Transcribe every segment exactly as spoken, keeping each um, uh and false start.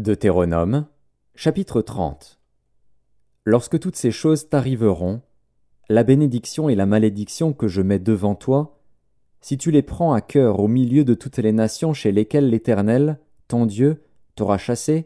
Deutéronome, chapitre trente. Lorsque toutes ces choses t'arriveront, la bénédiction et la malédiction que je mets devant toi, si tu les prends à cœur au milieu de toutes les nations chez lesquelles l'Éternel, ton Dieu, t'aura chassé,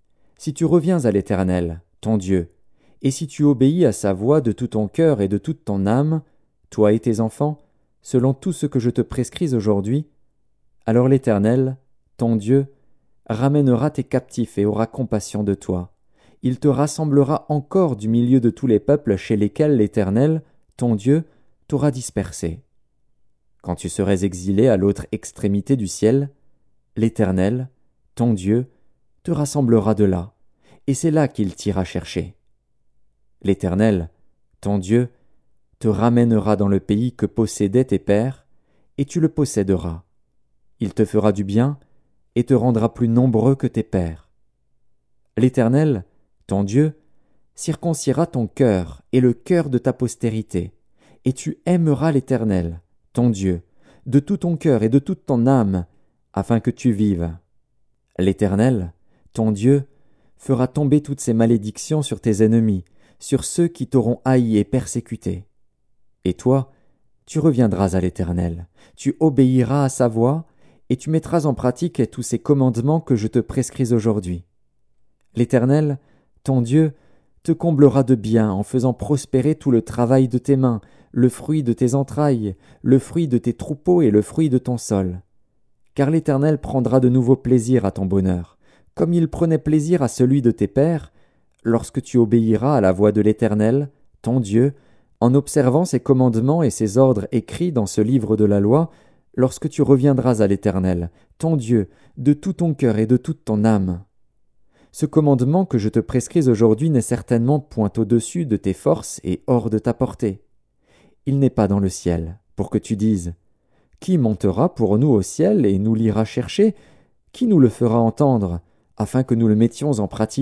si tu reviens à l'Éternel, ton Dieu, et si tu obéis à sa voix de tout ton cœur et de toute ton âme, toi et tes enfants, selon tout ce que je te prescris aujourd'hui, alors l'Éternel, ton Dieu, ramènera tes captifs et aura compassion de toi. Il te rassemblera encore du milieu de tous les peuples chez lesquels l'Éternel, ton Dieu, t'aura dispersé. Quand tu serais exilé à l'autre extrémité du ciel, l'Éternel, ton Dieu, te rassemblera de là, et c'est là qu'il t'ira chercher. L'Éternel, ton Dieu, te ramènera dans le pays que possédaient tes pères, et tu le posséderas. Il te fera du bien, et te rendra plus nombreux que tes pères. L'Éternel, ton Dieu, circoncira ton cœur et le cœur de ta postérité, et tu aimeras l'Éternel, ton Dieu, de tout ton cœur et de toute ton âme, afin que tu vives. L'Éternel, ton Dieu, fera tomber toutes ces malédictions sur tes ennemis, sur ceux qui t'auront haï et persécuté. Et toi, tu reviendras à l'Éternel, tu obéiras à sa voix, et tu mettras en pratique tous ces commandements que je te prescris aujourd'hui. L'Éternel, ton Dieu, te comblera de bien en faisant prospérer tout le travail de tes mains, le fruit de tes entrailles, le fruit de tes troupeaux et le fruit de ton sol. Car l'Éternel prendra de nouveau plaisir à ton bonheur, comme il prenait plaisir à celui de tes pères, lorsque tu obéiras à la voix de l'Éternel, ton Dieu, en observant ses commandements et ses ordres écrits dans ce livre de la loi, lorsque tu reviendras à l'Éternel, ton Dieu, de tout ton cœur et de toute ton âme. Ce commandement que je te prescris aujourd'hui n'est certainement point au-dessus de tes forces et hors de ta portée. Il n'est pas dans le ciel, pour que tu dises « Qui montera pour nous au ciel et nous l'ira chercher? Qui nous le fera entendre, afin que nous le mettions en pratique ?»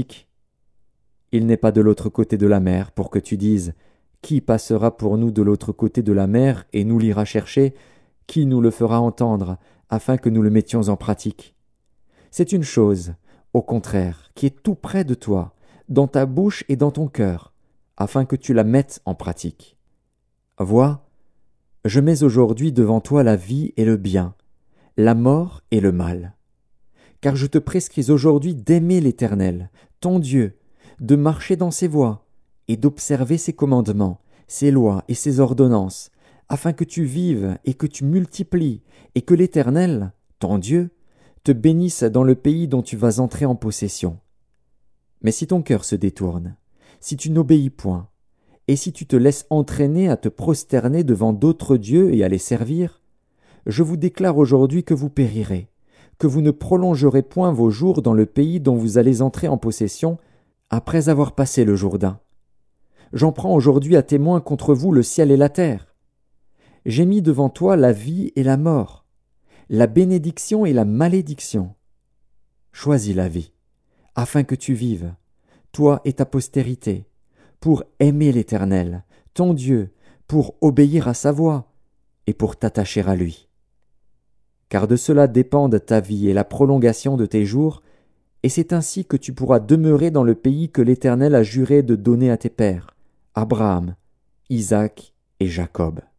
Il n'est pas de l'autre côté de la mer, pour que tu dises « Qui passera pour nous de l'autre côté de la mer et nous l'ira chercher? Qui nous le fera entendre, afin que nous le mettions en pratique ?» C'est une chose, au contraire, qui est tout près de toi, dans ta bouche et dans ton cœur, afin que tu la mettes en pratique. Vois, je mets aujourd'hui devant toi la vie et le bien, la mort et le mal. Car je te prescris aujourd'hui d'aimer l'Éternel, ton Dieu, de marcher dans ses voies, et d'observer ses commandements, ses lois et ses ordonnances, afin que tu vives et que tu multiplies, et que l'Éternel, ton Dieu, te bénisse dans le pays dont tu vas entrer en possession. Mais si ton cœur se détourne, si tu n'obéis point, et si tu te laisses entraîner à te prosterner devant d'autres dieux et à les servir, je vous déclare aujourd'hui que vous périrez, que vous ne prolongerez point vos jours dans le pays dont vous allez entrer en possession après avoir passé le Jourdain. J'en prends aujourd'hui à témoin contre vous le ciel et la terre. J'ai mis devant toi la vie et la mort, la bénédiction et la malédiction. Choisis la vie, afin que tu vives, toi et ta postérité, pour aimer l'Éternel, ton Dieu, pour obéir à sa voix, et pour t'attacher à lui. Car de cela dépendent ta vie et la prolongation de tes jours, et c'est ainsi que tu pourras demeurer dans le pays que l'Éternel a juré de donner à tes pères, Abraham, Isaac et Jacob.